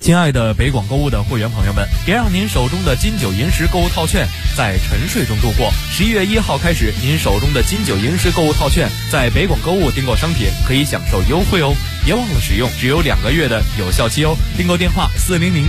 亲爱的北广购物的会员朋友们，别让您手中的金九银十购物套券在沉睡中度过。11月1号开始，您手中的金九银十购物套券在北广购物订购商品可以享受优惠哦，别忘了使用，只有2个月的有效期哦。订购电话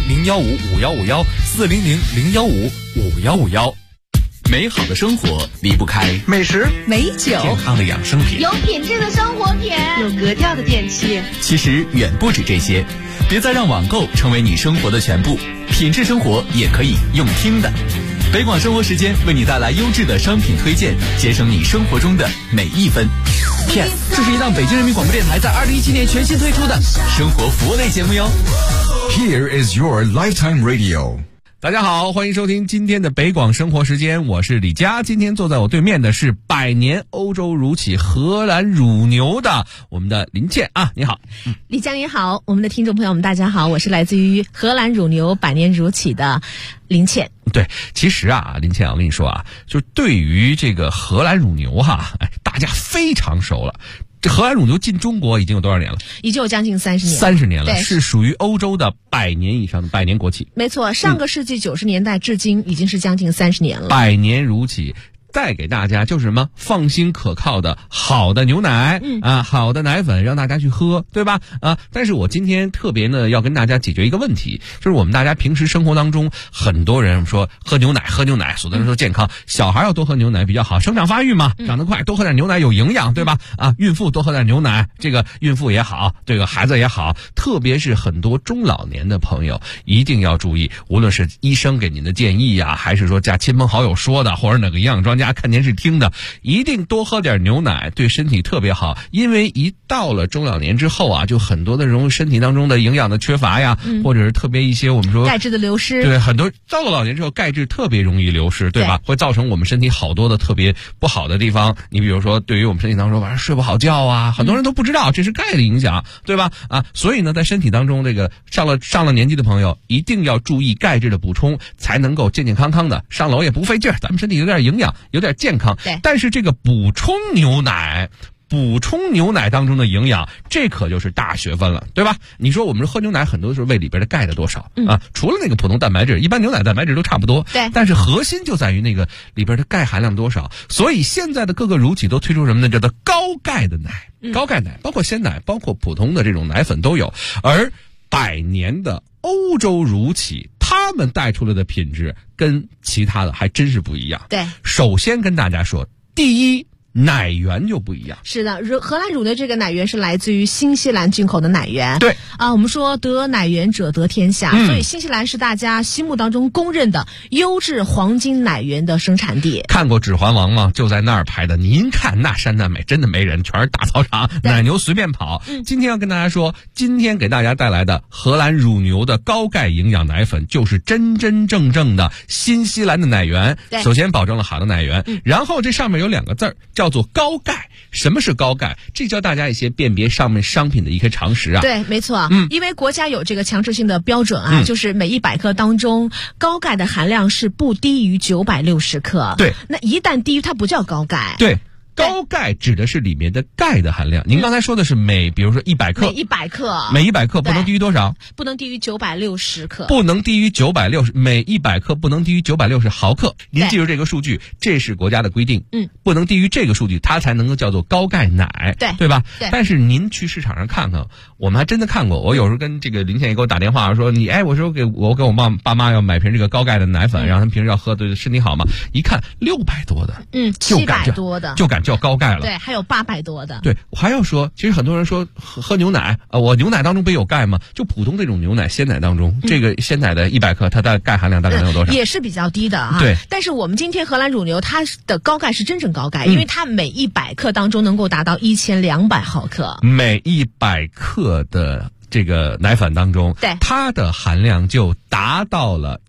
400-015-5151，400-015-5151。 美好的生活离不开美食、 美酒、 健康的养生品， 有品质的生活品， 有格调的电器。 其实远不止这些，别再让网购成为你生活的全部，品质生活也可以用听的。北广生活时间为你带来优质的商品推荐，节省你生活中的每一分。 Yes， 这是一档北京人民广播电台在2017年全新推出的生活服务类节目哟。 Here is your lifetime radio。 大家好，欢迎收听今天的北广生活时间，我是李佳。今天坐在我对面的是百年欧洲乳企荷兰乳牛的我们的林倩啊，你好。 李佳你好，我们的听众朋友们大家好，我是来自于荷兰乳牛百年乳企的林倩。 对，其实啊，林倩，我跟你说啊，就对于这个荷兰乳牛哈，大家非常熟了。这荷兰乳牛进中国已经有多少年了？ 已经有将近30年。 30年了，是属于欧洲的100年以上的百年国企。 没错，上个世纪90年代至今已经是将近30年了。 百年乳企。带给大家就是什么放心可靠的好的牛奶好的奶粉让大家去喝，对吧？但是我今天特别呢要跟大家解决一个问题，就是我们大家平时生活当中很多人说喝牛奶，所有的人说健康，小孩要多喝牛奶比较好，生长发育嘛，长得快，多喝点牛奶有营养，对吧？孕妇多喝点牛奶，这个孕妇也好，这个孩子也好，特别是很多中老年的朋友一定要注意，无论是医生给您的建议呀，还是说家亲朋好友说的，或者哪个营养专家看电视听的，一定多喝点牛奶，对身体特别好。因为一到了中老年之后啊，就很多的容易身体当中的营养的缺乏呀，或者是特别一些我们说钙质的流失， 对，很多到了老年之后钙质特别容易流失，对吧？会造成我们身体好多的特别不好的地方。你比如说对于我们身体当中晚上睡不好觉啊，很多人都不知道这是钙的影响，对吧？所以呢在身体当中这个上了年纪的朋友一定要注意钙质的补充，才能够健健康康的上楼也不费劲，咱们身体有点营养，有点健康。 对，但是这个补充牛奶当中的营养，这可就是大学问了，对吧？你说我们喝牛奶很多时候胃里边的钙的多少除了那个普通蛋白质，一般牛奶蛋白质都差不多， 对， 但是核心就在于那个里边的钙含量多少。所以现在的各个乳企都推出什么呢？叫做高钙的奶，高钙奶包括鲜奶，包括普通的这种奶粉都有。而100年的欧洲乳企，他们带出来的品质跟其他的还真是不一样。 对， 首先跟大家说，第一，奶源就不一样。 是的，荷兰乳牛这个奶源是来自于新西兰进口的奶源。 对我们说得奶源者得天下，所以新西兰是大家心目当中公认的优质黄金奶源的生产地。 看过《指环王》吗？就在那儿拍的。您看那山那美，真的没人，全是大操场，奶牛随便跑。今天要跟大家说，今天给大家带来的荷兰乳牛的高钙营养奶粉，就是真真正正的新西兰的奶源。首先保证了好的奶源，然后这上面有2个字儿，叫做高钙。什么是高钙？这教大家一些辨别上面商品的一些常识啊。 对，没错因为国家有这个强制性的标准就是每100克当中高钙的含量是不低于960克。 对， 那一旦低于它不叫高钙。 对，高钙指的是里面的钙的含量。您刚才说的是比如说100克，每100克不能低于多少？ 不能低于960克。 不能低于960，每100克不能低于960毫克。您记住这个数据，这是国家的规定。不能低于这个数据，它才能够叫做高钙奶，对吧？对。但是您去市场上看看，我们还真的看过。我有时候跟这个林倩也给我打电话说，我说给我爸妈要买瓶这个高钙的奶粉，让他们平时要喝，对身体好嘛。一看600多的 ，700多的， 就敢叫高钙了。 对，还有800多的。 对，我还要说，其实很多人说喝牛奶我牛奶当中不有钙吗？就普通这种牛奶鲜奶当中，这个鲜奶的100克它的钙含量大概能有多少？ 也是比较低的对， 但是我们今天荷兰乳牛它的高钙是真正高钙，因为它每100克当中能够达到1200毫克。 每100克的这个奶粉当中， 对， 它的含量就达到了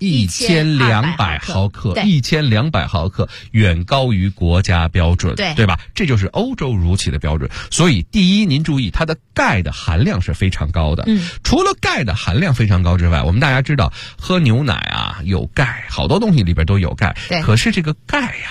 1200毫克，1200毫克远高于国家标准，对吧？这就是欧洲乳企的标准。所以第一，您注意它的钙的含量是非常高的。除了钙的含量非常高之外，我们大家知道喝牛奶有钙，好多东西里边都有钙。可是这个钙是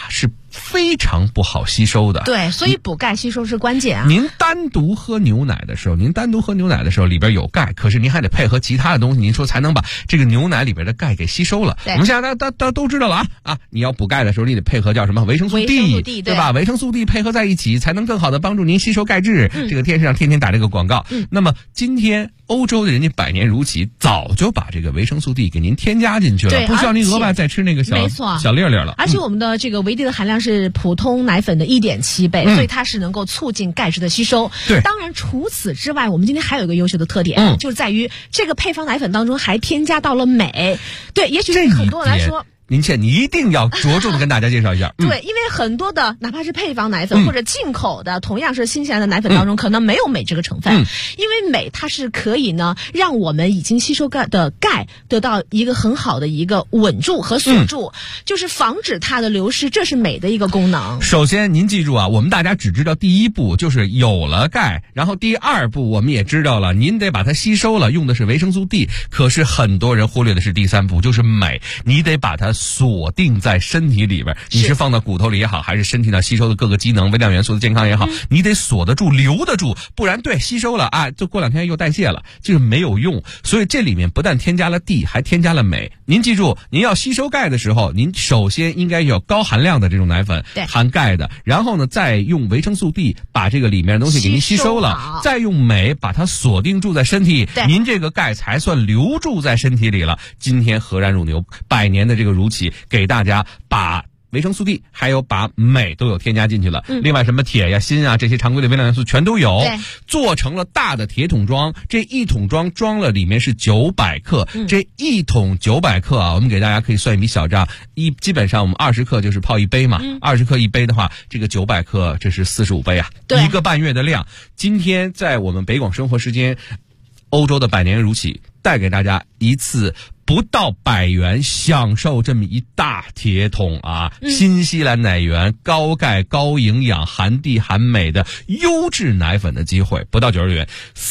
非常不好吸收的。 对，所以补钙吸收是关键啊。 您单独喝牛奶的时候，里边有钙，可是您还得配合其他的东西，您说才能把这个牛奶里边的钙给吸收了。我们现在大家都知道了啊，你要补钙的时候，你得配合叫什么维生素 D， 对吧？维生素 D 配合在一起，才能更好的帮助您吸收钙质。这个电视上天天打这个广告。那么今天欧洲的人家百年如期，早就把这个维生素 D 给您添加进去了，不需要您额外再吃那个小粒粒了。 而且我们的这个维 D 的含量是普通奶粉的1.7倍，所以它是能够促进钙质的吸收。 对， 当然除此之外，我们今天还有一个优秀的特点，就是在于这个配方奶粉当中还添加到了镁。对，也许对很多人来说。 您一定要着重的跟大家介绍一下。 对，因为很多的哪怕是配方奶粉或者进口的同样是新西兰的奶粉当中，可能没有镁这个成分。因为镁它是可以呢让我们已经吸收的钙得到一个很好的一个稳住和锁住，就是防止它的流失，这是镁的一个功能。 首先您记住啊，我们大家只知道第一步就是有了钙，然后第二步我们也知道了，您得把它吸收了，用的是维生素 D。可是很多人忽略的是第三步，就是镁，你得把它锁定在身体里边，你是放到骨头里也好，还是身体上吸收的各个机能微量元素的健康也好，你得锁得住留得住，不然吸收了啊，就过2天又代谢了，就是没有用。所以这里面不但添加了 D， 还添加了镁。您记住，您要吸收钙的时候，您首先应该有高含量的这种奶粉，含钙的，然后呢再用维生素 D 把这个里面的东西给您吸收了，再用镁把它锁定住在身体，您这个钙才算留住在身体里了。今天和然乳牛100年的这个乳企给大家把维生素 D 还有把镁都有添加进去了，另外什么铁呀、锌啊这些常规的微量元素全都有，做成了大的铁桶装，这一桶装装了里面是900克，这一桶900克啊，我们给大家可以算一笔小账，基本上我们20克就是泡一杯嘛，20克一杯的话，这个900克这是45杯啊，1个半月的量。今天在我们北广生活时间欧洲的100年乳企带给大家一次不到100元享受这么一大铁桶啊，新西兰奶源高钙高营养含 D 含镁的优质奶粉的机会，不到90元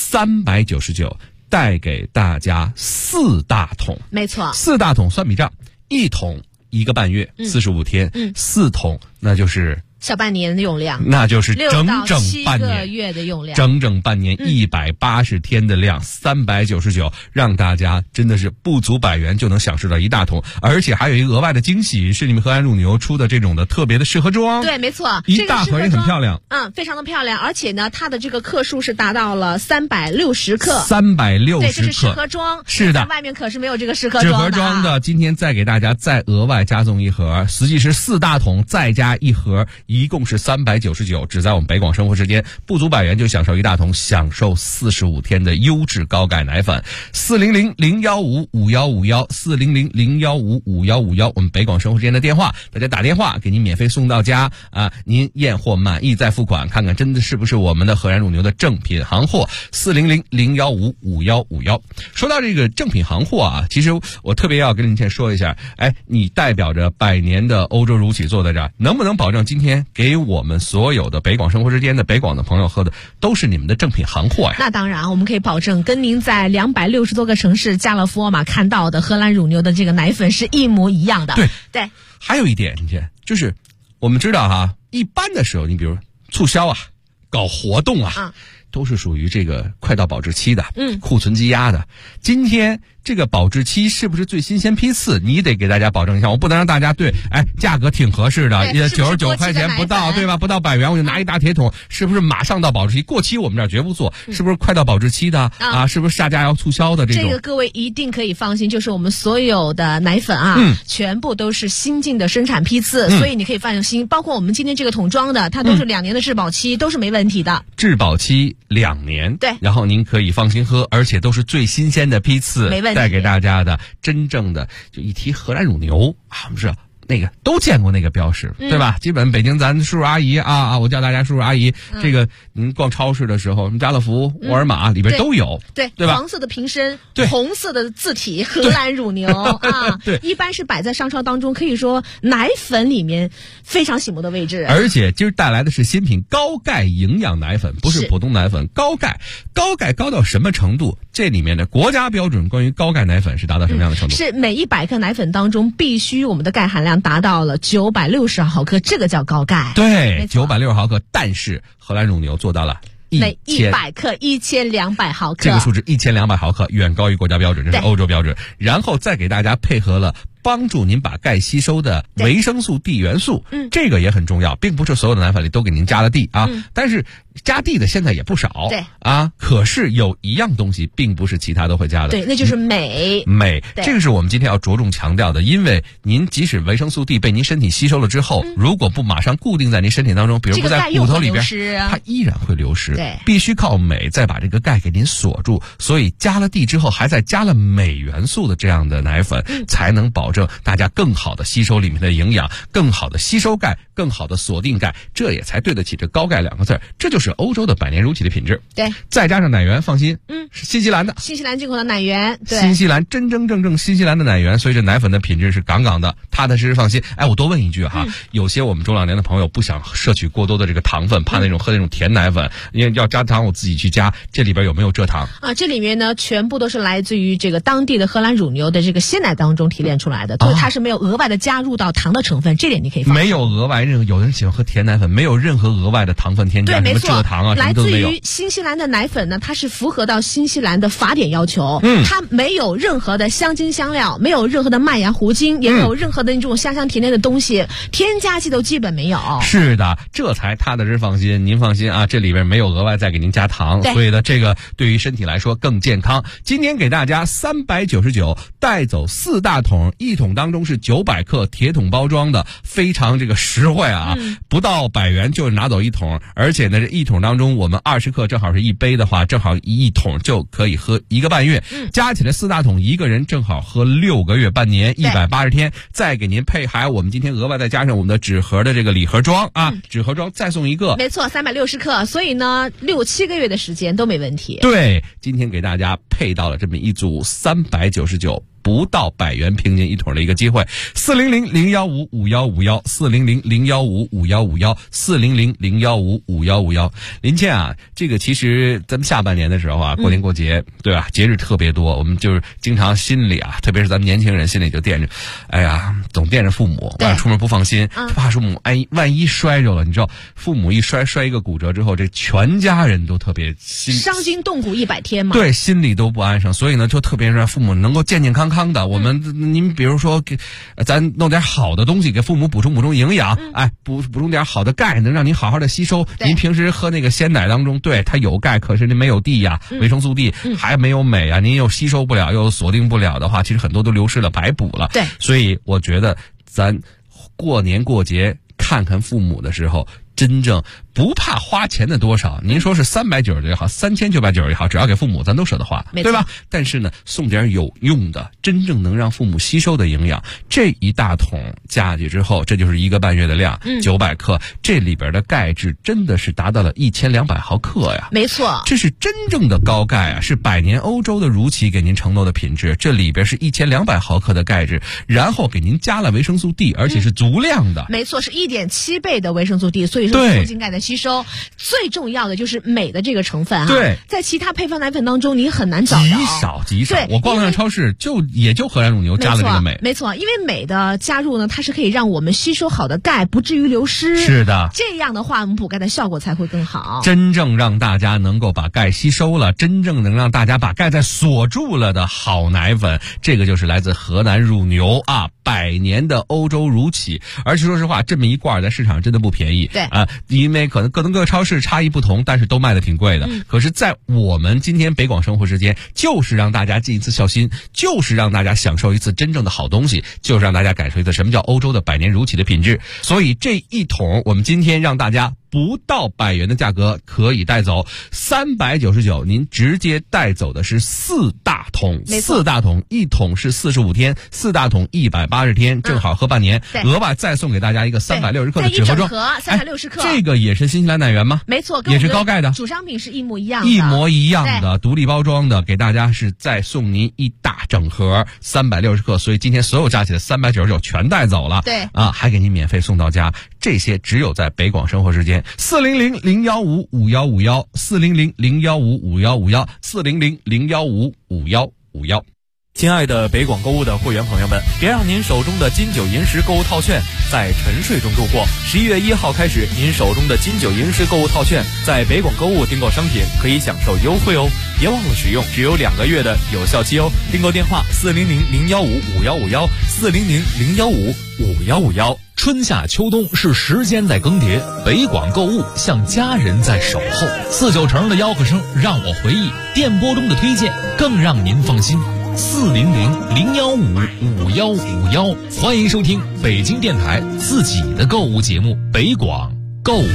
，399带给大家4大桶。没错，4大桶算笔账，1桶1个半月，45天，4桶那就是小半年的用量， 那就是整整半年 6到7个月的用量， 整整半年180天的量，399，让大家真的是不足100元就能享受到一大桶，而且还有一个额外的惊喜，是你们和然乳牛出的这种的特别的适合装。 对，没错， 一大盒也很漂亮， 非常的漂亮，而且呢，它的这个克数是达到了360克 ，360克， 对，这是适合装， 是的， 外面可是没有这个适合装的。 适合装的，今天再给大家再额外加送一盒，实际是4大桶再加一盒。一共是399，只在我们北广生活时间不足100元就享受一大桶，享受45天的优质高钙奶粉。400-015-5151，400-015-5151，我们北广生活时间的电话，大家打电话给您免费送到家啊！您验货满意再付款，看看真的是不是我们的和然乳牛的正品行货。400-015-5151。说到这个正品行货啊，其实我特别要跟您先说一下，你代表着100年的欧洲乳企坐在这儿，能不能保证今天给我们所有的北广生活之间的北广的朋友喝的都是你们的正品行货呀？ 那当然，我们可以保证跟您在260多个城市家乐福、沃尔玛看到的荷兰乳牛的这个奶粉是一模一样的。对， 还有一点，就是我们知道哈，一般的时候，你比如促销啊，搞活动啊，都是属于这个快到保质期的，库存积压的。今天这个保质期是不是最新鲜批次？你得给大家保证一下，我不能让大家价格挺合适的，99块钱不到，对吧？不到100元我就拿一大铁桶，是不是马上到保质期？过期我们这儿绝不做，是不是快到保质期的啊？是不是下架要促销的这种？ 这个各位一定可以放心，就是我们所有的奶粉全部都是新进的生产批次，所以你可以放心。包括我们今天这个桶装的，它都是2年的质保期，都是没问题的。 质保期2年， 对， 然后您可以放心喝，而且都是最新鲜的批次， 没问题。 带给大家的真正的，就一提荷兰乳牛啊，我们是那个都见过那个标识，对吧？基本北京咱叔叔阿姨啊，我叫大家叔叔阿姨。这个您逛超市的时候，家乐福、沃尔玛里边都有， 对吧？ 黄色的瓶身，红色的字体，荷兰乳牛啊， 对， 一般是摆在商超当中，可以说奶粉里面非常醒目的位置。 而且今儿带来的是新品高钙营养奶粉，不是普通奶粉，高钙高到什么程度？这里面的国家标准关于高钙奶粉是达到什么样的程度？ 是每100克奶粉当中必须我们的钙含量呢达到了960毫克，这个叫高钙。 对，960毫克，但是荷兰乳牛做到了每100克1200毫克， 这个数值1200毫克远高于国家标准，这是欧洲标准。然后再给大家配合了帮助您把钙吸收的维生素 D 元素，这个也很重要，并不是所有的奶粉里都给您加了 D 啊，但是加 D 的现在也不少， 对啊，可是有一样东西并不是其他都会加的， 对，那就是镁。 这个是我们今天要着重强调的，因为您即使维生素 D 被您身体吸收了之后，如果不马上固定在您身体当中，比如不在骨头里边，它依然会流失， 对， 必须靠镁再把这个钙给您锁住，所以加了 D 之后，还再加了镁元素的这样的奶粉，才能保证大家更好的吸收里面的营养，更好的吸收钙，更好的锁定钙，这也才对得起这高钙2个字。这就是欧洲的百年乳企的品质。 对， 再加上奶源，放心，是新西兰的， 新西兰进口的奶源，对， 新西兰真正新西兰的奶源，所以这奶粉的品质是杠杠的，踏踏实实放心。哎，我多问一句哈，有些我们中老年的朋友不想摄取过多的这个糖分，怕喝那种甜奶粉，因为要加糖我自己去加，这里边有没有蔗糖啊？这里面呢全部都是来自于这个当地的荷兰乳牛的这个鲜奶当中提炼出来的，所以它是没有额外的加入到糖的成分，这点你可以放心。 没有额外有人喜欢喝甜奶粉，没有任何额外的糖分添加，什么蔗糖啊，什么都没有。 来自于新西兰的奶粉呢，它是符合到新西兰的法典要求，它没有任何的香精香料，没有任何的麦芽糊精，也没有任何的那种香甜的东西，添加剂都基本没有。 是的，这才踏踏实实放心。您放心啊，这里边没有额外再给您加糖，所以呢，这个对于身体来说更健康。今天给大家399带走4大桶，1桶当中是900克铁桶包装的，非常这个实惠啊，不到100元就拿走1桶，而且呢，这1桶当中我们20克正好是1杯的话，正好1桶就可以喝1个半月，加起来4大桶，一个人正好喝6个月半年，180天，再给您配还我们今天额外再加上我们的纸盒的这个礼盒装啊，纸盒装再送一个， 没错，360克，所以呢6、7个月的时间都没问题。 对，今天给大家配到了这么一组399。不到100元平均1桶的一个机会，400-015-5151，400-015-5151，400-015-5151。林倩啊，这个其实咱们下半年的时候啊，过年过节，对吧？节日特别多，我们就是经常心里啊，特别是咱们年轻人心里就惦着，哎呀，总惦着父母，晚上出门不放心，怕父母万一摔着了，你知道，父母一摔一个骨折之后，这全家人都特别伤筋动骨100天嘛， 对，心里都不安生，所以呢，就特别让父母能够健健康康的。我们您比如说给咱弄点好的东西给父母补充营养，哎，补充点好的钙，能让您好好的吸收。您平时喝那个鲜奶当中，对它有钙，可是您没有 D 呀，维生素 D 还没有镁啊，您又吸收不了，又锁定不了的话，其实很多都流失了，白补了。 对， 所以我觉得咱过年过节看看父母的时候，真正不怕花钱的多少，您说是390也好，3990也好，只要给父母咱都舍得花，对吧？但是呢，送点有用的，真正能让父母吸收的营养，这一大桶加去之后，这就是1个半月的量，900克，这里边的钙质真的是达到了1200毫克呀， 没错， 这是真正的高钙啊，是百年欧洲的乳企给您承诺的品质，这里边是1200毫克的钙质，然后给您加了维生素 D， 而且是足量的， 没错，是1.7倍的维生素 D， 所以说促进钙的吸收。最重要的就是镁的这个成分对， 在其他配方奶粉当中你很难找到， 极少。我逛了超市也就荷兰乳牛加了这个镁， 没错，因为镁的加入呢，它是可以让我们吸收好的钙不至于流失。 是的， 这样的话我们补钙的效果才会更好。 真正让大家能够把钙吸收了，真正能让大家把钙再锁住了的好奶粉，这个就是来自荷兰乳牛啊，100年的欧洲乳企。而且说实话，这么一罐在市场真的不便宜， 对啊，因为可能各个超市差异不同，但是都卖的挺贵的。可是在我们今天北广生活时间，就是让大家尽一次孝心，就是让大家享受一次真正的好东西，就是让大家感受一次什么叫欧洲的百年乳企的品质。所以这一桶我们今天让大家不到100元的价格可以带走，399，您直接带走的是4大桶，4大桶，1桶是45天，4大桶180天，正好喝半年。额外再送给大家一个360克的纸盒装 ，360克， 这个也是新西兰奶源吗？ 没错， 也是高钙的， 主商品是一模一样的，独立包装的，给大家是再送您一大整盒360克，所以今天所有加起来399全带走了， 对啊，还给您免费送到家。这些只有在北广生活时间，400-015-5151，400-015-5151，400-015-5151。 亲爱的北广购物的会员朋友们，别让您手中的金九银十购物套券在沉睡中度过。11月1号开始，您手中的金九银十购物套券在北广购物订购商品可以享受优惠哦，别忘了使用，只有2个月的有效期哦。订购电话400-015-5151，400-015-5151。 春夏秋冬是时间在更迭，北广购物像家人在守候。4-9成的吆喝声让我回忆，电波中的推荐更让您放心。400-015-5151，欢迎收听北京电台自己的购物节目《北广购物》。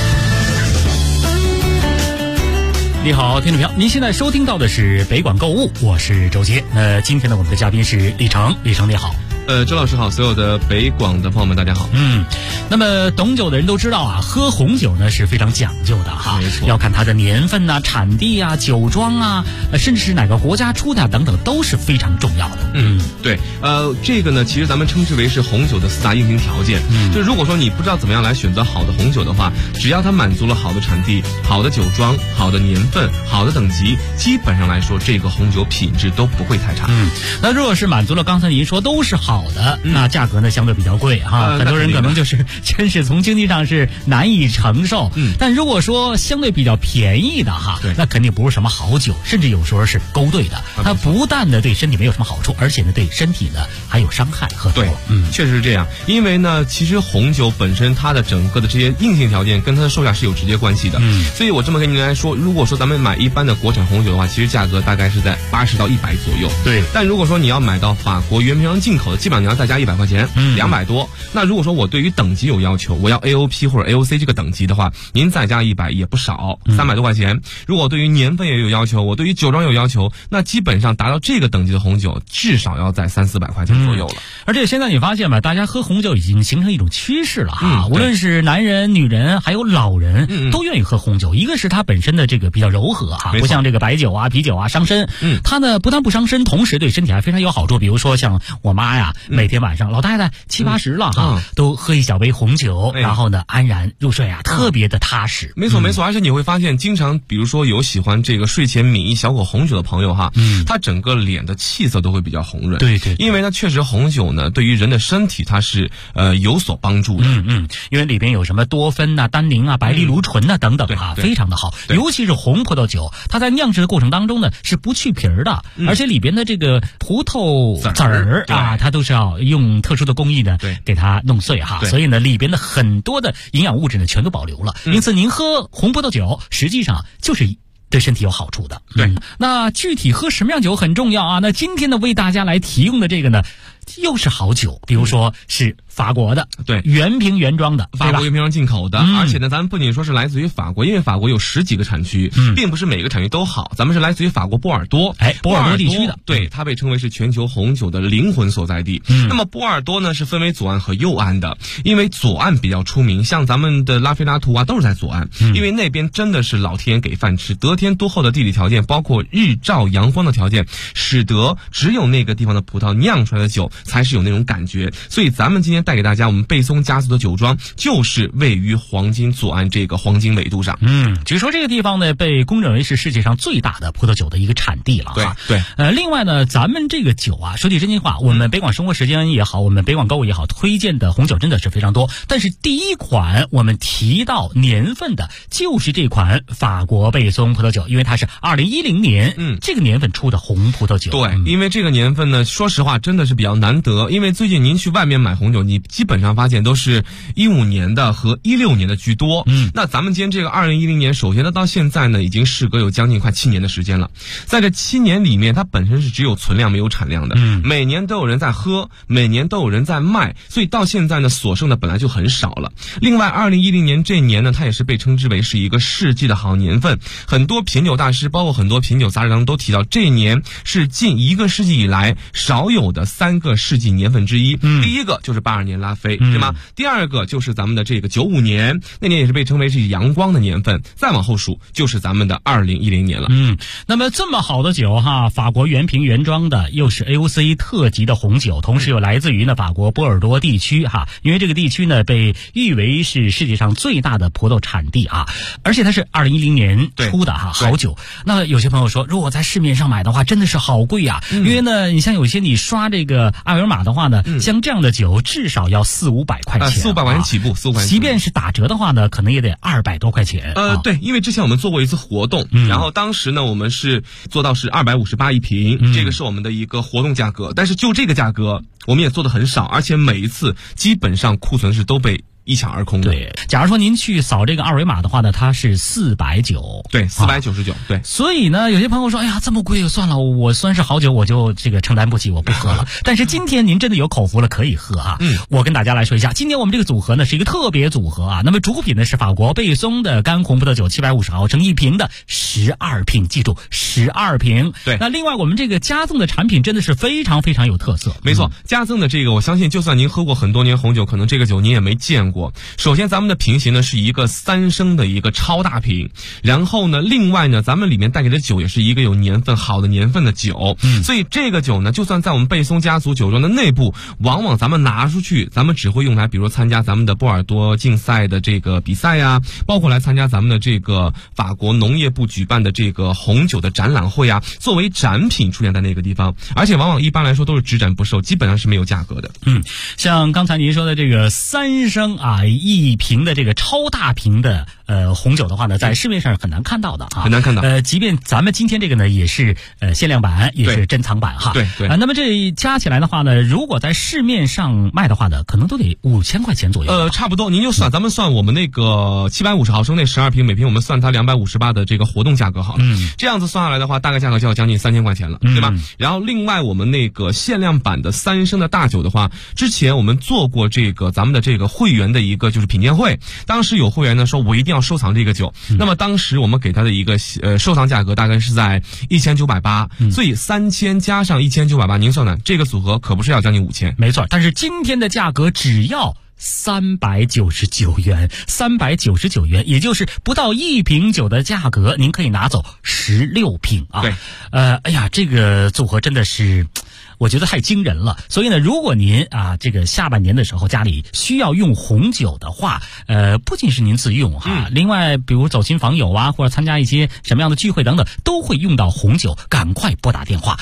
你好，听众朋友，您现在收听到的是北广购物，我是周杰。今天呢，我们的嘉宾是李成，李成你好。 周老师好，所有的北广的朋友们大家好。 那么懂酒的人都知道啊，喝红酒呢是非常讲究的哈， 没错， 要看它的年份啊、产地啊、酒庄啊，甚至是哪个国家出的等等，都是非常重要的。 对，这个呢，其实咱们称之为是红酒的4大硬性条件。就如果说你不知道怎么样来选择好的红酒的话，只要它满足了好的产地、好的酒庄、好的年份、好的等级，基本上来说，这个红酒品质都不会太差。 那如果是满足了刚才您说都是好的，那价格呢相对比较贵哈，很多人可能就是真是从经济上是难以承受。但如果说相对比较便宜的哈，那肯定不是什么好酒，甚至有时候是勾兑的。它不但呢对身体没有什么好处，而且呢对身体呢还有伤害。喝多了， 确实是这样。因为呢，其实红酒本身它的整个的这些硬性条件跟它的售价是有直接关系的。所以我这么跟您来说，如果说咱们买一般的国产红酒的话，其实价格大概是在80到100左右。 对。 但如果说你要买到法国原瓶进口的，基本上你要再加100块钱，200多。那如果说我对于等级有要求，我要 AOP 或者 AOC 这个等级的话，您再加100也不少，300多块钱。如果对于年份也有要求，我对于酒庄有要求，那基本上达到这个等级的红酒，至少要在300-400块钱左右了。 而且现在你发现吧，大家喝红酒已经形成一种趋势了哈，无论是男人、女人还有老人，都愿意喝红酒。一个是它本身的这个比较柔和哈，不像这个白酒啊、啤酒啊伤身。它呢不但不伤身，同时对身体还非常有好处。比如说像我妈呀，每天晚上老太太70-80了哈，都喝一小杯红酒，然后呢安然入睡啊，特别的踏实。 没错没错，而且你会发现，经常比如说有喜欢这个睡前抿一小口红酒的朋友哈，他整个脸的气色都会比较红润。 对， 因为呢确实红酒呢对于人的身体它是有所帮助的。 因为里边有什么多酚啊、单宁啊、白藜芦醇啊等等啊，非常的好。尤其是红葡萄酒，它在酿制的过程当中呢是不去皮儿的，而且里边的这个葡萄籽儿啊，它都是要用特殊的工艺呢给它弄碎哈，所以呢里边的很多的营养物质呢全都保留了。因此您喝红葡萄酒实际上就是对身体有好处的。那具体喝什么样酒很重要啊。那今天呢为大家来提供的这个呢又是好酒，比如说是法国的，原瓶原装的， 法国原瓶装进口的，而且呢，咱们不仅说是来自于法国，因为法国有10几个产区，并不是每个产区都好，咱们是来自于法国波尔多， 波尔多地区的， 对，它被称为是全球红酒的灵魂所在地。那么波尔多呢是分为左岸和右岸的，因为左岸比较出名，像咱们的拉菲拉图啊都是在左岸，因为那边真的是老天爷给饭吃，得天独厚的地理条件，包括日照阳光的条件，使得只有那个地方的葡萄酿出来的酒才是有那种感觉。所以咱们今天带给大家我们贝松家族的酒庄，就是位于黄金左岸这个黄金纬度上。 据说这个地方呢被公认为是世界上最大的葡萄酒的一个产地了哈。 对。 另外呢，咱们这个酒啊，说句真心话，我们北广生活时间也好，我们北广购物也好，推荐的红酒真的是非常多。但是第一款我们提到年份的就是这款法国贝松葡萄酒，因为它是2010年这个年份出的红葡萄酒。 对，因为这个年份呢，说实话真的是比较难得，因为最近您去外面买红酒，你基本上发现都是15年的和16年的居多。那咱们今天这个2010年，首先呢到现在呢已经事隔有将近快7年的时间了。在这7年里面，它本身是只有存量没有产量的，每年都有人在喝，每年都有人在卖，所以到现在呢所剩的本来就很少了。另外2010年这年呢，它也是被称之为是一个世纪的好年份，很多品酒大师包括很多品酒杂志当中都提到，这一年是近1个世纪以来少有的3个个世纪年份之一。第一个就是82年拉菲，对吗？第二个就是咱们的这个95年，那年也是被称为是阳光的年份。再往后数就是咱们的2010年了。 那么这么好的酒哈，法国原瓶原装的，又是 AOC 特级的红酒，同时又来自于呢法国波尔多地区哈，因为这个地区呢被誉为是世界上最大的葡萄产地啊，而且它是2010年出的哈，好酒。那有些朋友说，如果在市面上买的话，真的是好贵啊，因为呢，你像有些你刷这个二维码的话呢，像这样的酒至少要400-500块钱 ，400-500块钱起步，400块钱。 即便是打折的话呢，可能也得200多块钱。 对，因为之前我们做过一次活动，然后当时呢，我们是做到是258一瓶，这个是我们的一个活动价格。但是就这个价格，我们也做的很少，而且每一次基本上库存是都被一抢而空的。 对，假如说您去扫这个二维码的话呢，它是490， 对，499，对。 所以呢，有些朋友说，哎呀，这么贵，算了，我虽然是好酒，我就这个承担不起，我不喝了。但是今天您真的有口福了，可以喝啊。我跟大家来说一下，今天我们这个组合呢是一个特别组合啊。那么主品呢是法国贝松的干红葡萄酒，750毫升一瓶的12瓶，记住12瓶。 对。 那另外我们这个加赠的产品真的是非常非常有特色。 没错，加赠的这个，我相信就算您喝过很多年红酒，可能这个酒您也没见过。首先咱们的瓶型呢是一个3升的一个超大瓶，然后呢另外呢咱们里面带给的酒也是一个有年份好的年份的酒，所以这个酒呢就算在我们贝松家族酒庄的内部，往往咱们拿出去，咱们只会用来比如参加咱们的波尔多竞赛的这个比赛呀，包括来参加咱们的这个法国农业部举办的这个红酒的展览会啊，作为展品出现在那个地方，而且往往一般来说都是只展不售，基本上是没有价格的。 像刚才您说的这个3升啊一瓶的这个超大瓶的红酒的话呢，在市面上是很难看到的啊， 很难看到。 即便咱们今天这个呢也是限量版，也是珍藏版哈。 对。 那么这加起来的话呢，如果在市面上卖的话呢，可能都得5000块钱左右。 差不多，您就算咱们算我们那个750毫升那12瓶，每瓶我们算它258的这个活动价格好了。这样子算下来的话，大概价格就要将近3000块钱了，对吧？然后另外我们那个限量版的3升的大酒的话，之前我们做过这个咱们的这个会员的一个就是品鉴会，当时有会员呢说我一定要收藏这个酒，那么当时我们给他的一个收藏价格大概是在1980，所以3000加上1980，您算算这个组合可不是要将近5000。 没错，但是今天的价格只要399元，399元，也就是不到1瓶酒的价格，您可以拿走16瓶啊。 对， 哎呀，这个组合真的是我觉得太惊人了。所以呢，如果您啊这个下半年的时候家里需要用红酒的话，不仅是您自用哈，另外比如走亲访友啊，或者参加一些什么样的聚会等等，都会用到红酒，赶快拨打电话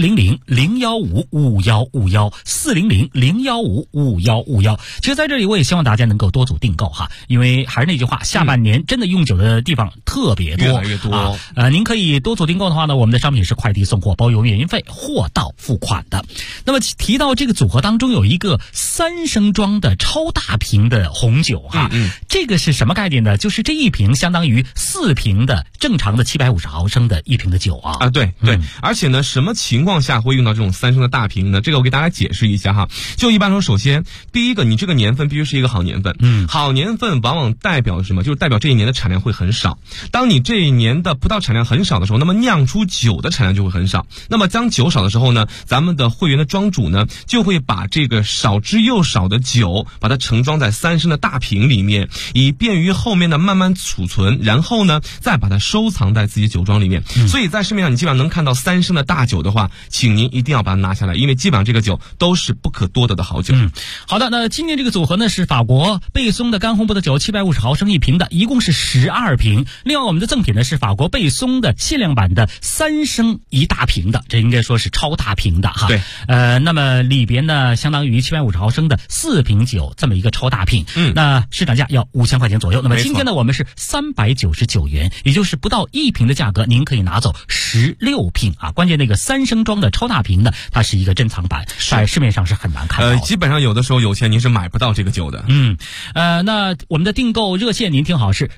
400-015-5151，400-015-5151。其实在这里我也希望大家能够多组订购哈，因为还是那句话，下半年真的用酒的地方特别多， 越来越多。 您可以多组订购的话呢，我们的商品是快递送货，包邮运费，货到付款的。那么提到这个组合当中有一个3升装的超大瓶的红酒哈，这个是什么概念呢？就是这一瓶相当于4瓶的正常的750毫升的一瓶的酒啊。 对，而且呢，什么情况下会用到这种3升的大瓶呢？这个我给大家解释一下哈。就一般说，首先第一个，你这个年份必须是一个好年份，好年份往往代表什么？就是代表这一年的产量会很少。当你这一年的葡萄产量很少的时候，那么酿出酒的产量就会很少。那么当酒少的时候呢，咱们的会员的庄主呢，就会把这个少之又少的酒，把它盛装在3升的大瓶里面，以便于后面的慢慢储存，然后呢，再把它收藏在自己酒庄里面。所以在市面上你基本上能看到3升的大酒的话，请您一定要把它拿下来，因为基本上这个酒都是不可多得的好酒。 好的，那今天这个组合呢是法国贝松的干红葡萄酒，750毫升一瓶的，一共是12瓶。另外我们的赠品呢是法国贝松的限量版的3升一大瓶的，这应该说是超大瓶的哈。 对， 那么里边呢相当于750毫升的4瓶酒这么一个超大瓶，那市场价要5000块钱左右。那么今天呢我们是399元，也就是不到1瓶的价格，您可以拿走16瓶啊。关键那个3升装的超大瓶呢，它是一个珍藏版，在市面上是很难看到的。 基本上有的时候有钱您是买不到这个酒的。 那我们的订购热线您听好是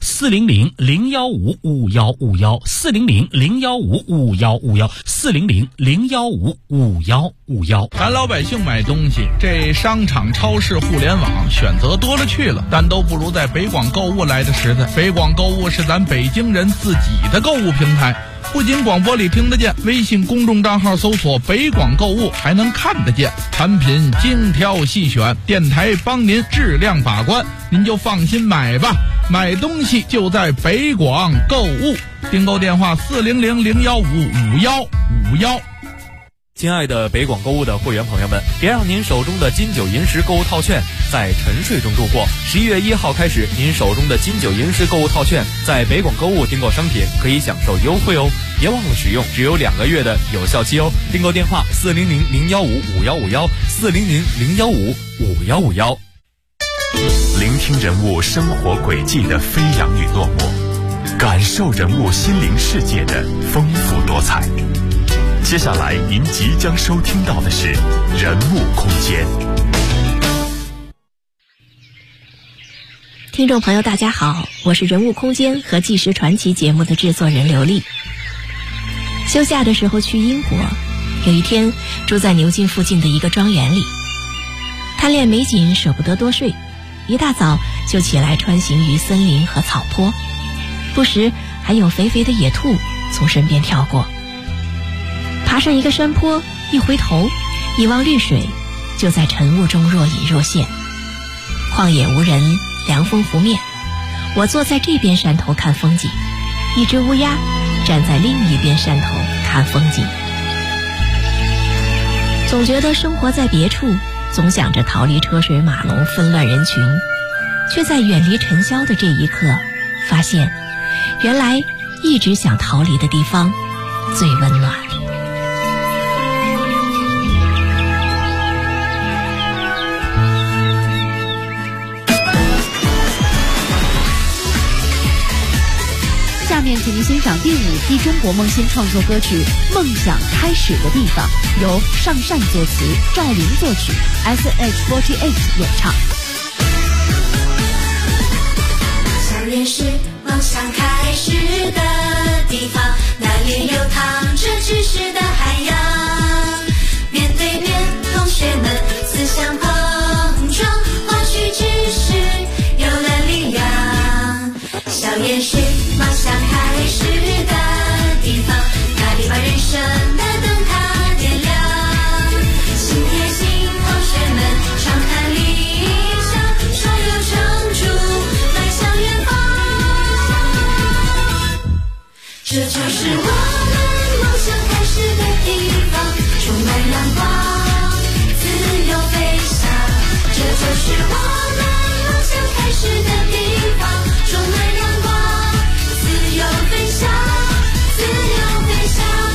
400-015-5151，400-015-5151，400-015-5151。 5151。 咱老百姓买东西，这商场、超市、互联网选择多了去了，但都不如在北广购物来的实在。北广购物是咱北京人自己的购物平台，不仅广播里听得见，微信公众账号搜索北广购物还能看得见，产品精挑细选，电台帮您质量把关，您就放心买吧。买东西就在北广购物，订购电话400-015-5151。 亲爱的北广购物的会员朋友们，别让您手中的金九银十购物套券在沉睡中度过。11月1号开始，您手中的金九银十购物套券在北广购物订购商品可以享受优惠哦，别忘了使用，只有2个月的有效期哦。订购电话400-015-5151，400-015-5151。 聆听人物生活轨迹的飞扬与落寞，感受人物心灵世界的丰富多彩。接下来您即将收听到的是人物空间。 听众朋友大家好，我是人物空间和纪实传奇节目的制作人刘丽。休假的时候去英国，有一天住在牛津附近的一个庄园里，贪恋美景舍不得多睡，一大早就起来穿行于森林和草坡，不时还有肥肥的野兔从身边跳过。爬上一个山坡，一回头一望绿水，就在晨雾中若隐若现。旷野无人，凉风拂面，我坐在这边山头看风景，一只乌鸦站在另一边山头看风景。总觉得生活在别处，总想着逃离车水马龙纷乱人群，却在远离尘嚣的这一刻，发现原来一直想逃离的地方最温暖。 下面请您欣赏第5批中国梦新创作歌曲《梦想开始的地方》，由上善作词，赵琳作曲， SH48 演唱。 校园是梦想开始的地方，那里流淌着知识的海洋，面对面同学们思想碰撞，获取知识有了力量。校园是梦想开始的地方，那里把人生的灯塔点亮，新贴心同学们常谈理想，手有成竹迈向远方。这就是我们梦想开始的地方，充满阳光，自由飞翔。这就是我们梦想开始的地方，充满阳光，自由飞翔，自由飞翔。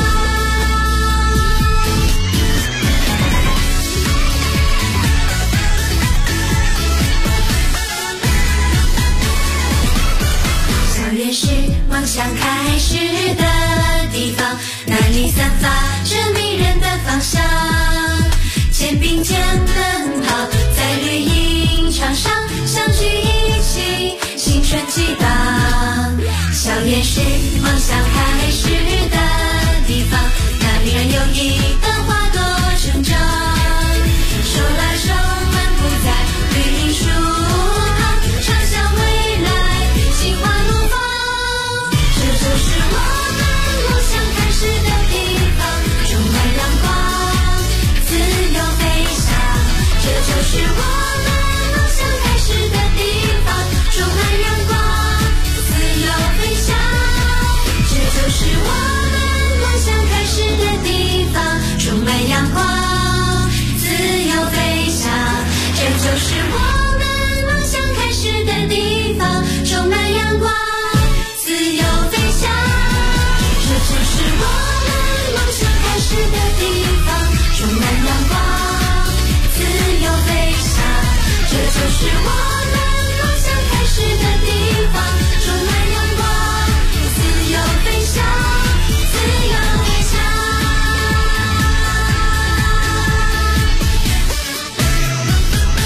校园是梦想开始的地方，那里散发着迷人的芳香，肩并肩奔跑在绿茵场上，相聚一起青春激荡。校园是梦想开始的地方，那里让友谊的花朵成长，手拉手漫步在绿荫树旁，畅想未来心花怒放。这就是我们梦想开始的地方，充满阳光，自由飞翔。这就是我们梦想开始的地方，充满阳光，自由飞翔。这就是我们梦想开始的地方，充满阳光，自由飞翔。这就是我们梦想开始的地方，充满阳光，自由飞翔。这就是我们梦想开始的地方，充满阳光，自由飞翔。这就是我们梦想开始的地方，充满阳光，自由飞翔，自由飞翔。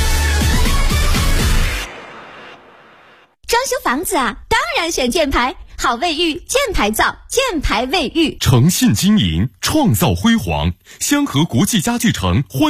装修房子啊，当然选箭牌。 好卫浴，箭牌皂，箭牌卫浴， 诚信经营，创造辉煌。香河国际家具城欢